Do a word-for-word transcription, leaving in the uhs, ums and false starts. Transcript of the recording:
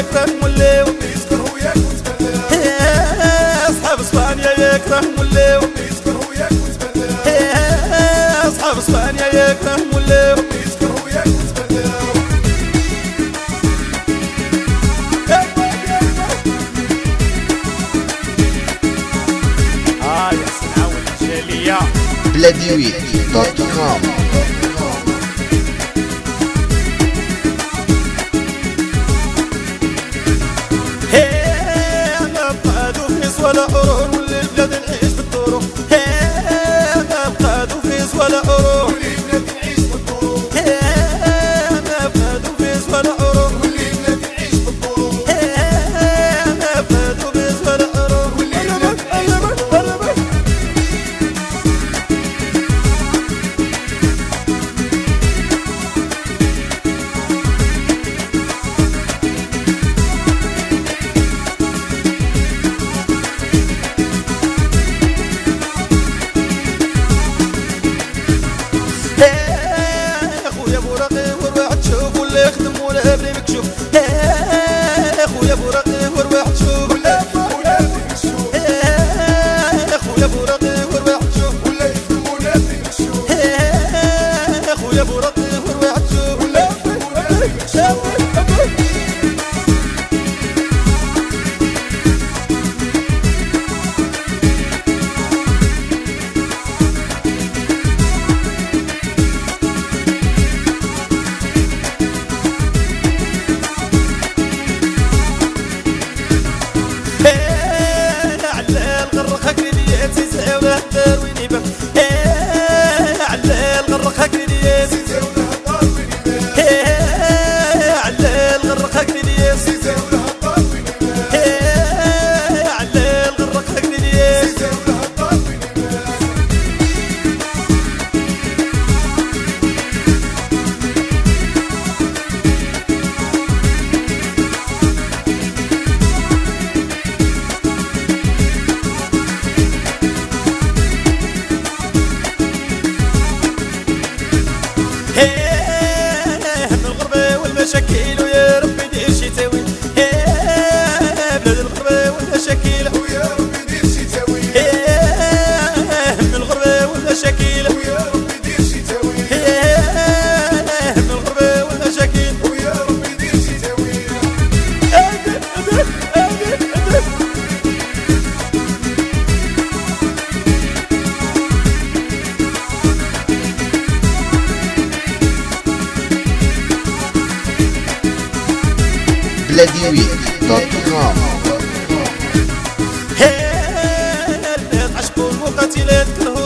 يكرههم ولاو يسكروا ياك وتبلاو اصحاب اسبانيا يكرههم ولاو يسكروا ياك وتبلاو اصحاب اسبانيا يكرههم ولاو يسكروا ياك وتبلاو اه يا سناوي الجالية بلاديويت دوت كوم. ولا عرور واللي البلاد نعيش بالطرق ما بقادو فيس ولا عرور واللي البلاد نعيش بالطرق ما بقادو فيس ولا عرور واللي البلاد نعيش بالطرق ما بقادو فيس ولا عرور واللي البلاد نعيش بالطرق يخدم ولا بلي مكشوف يا خويا بوراقي ورواح تشوف ولا ولا مكشوف يا خويا بوراقي ورواح تشوف ولا يخدم ولا مكشوف يا خويا بوراقي ورواح تشوف ولا ولا مكشوف علال غرق هكري ديال سيزي ولها الدار وين يبان علال غرق هكري ديال سيزي ولها الدار وين يبان علال غرق هكري ديال سيزي ولها الدار وين يبان مشاكل ويا ربي دير شي تاويل بلاد الغربة والمشاكل ويا ربي دير شي تاويل من الغربة والمشاكل ويا ربي دير شي تاويل من الغربة والمشاكل ويا ربي دير شي تاويل بلاديويت دوت كوم. البنات عشقوا المقاتلات كرهوا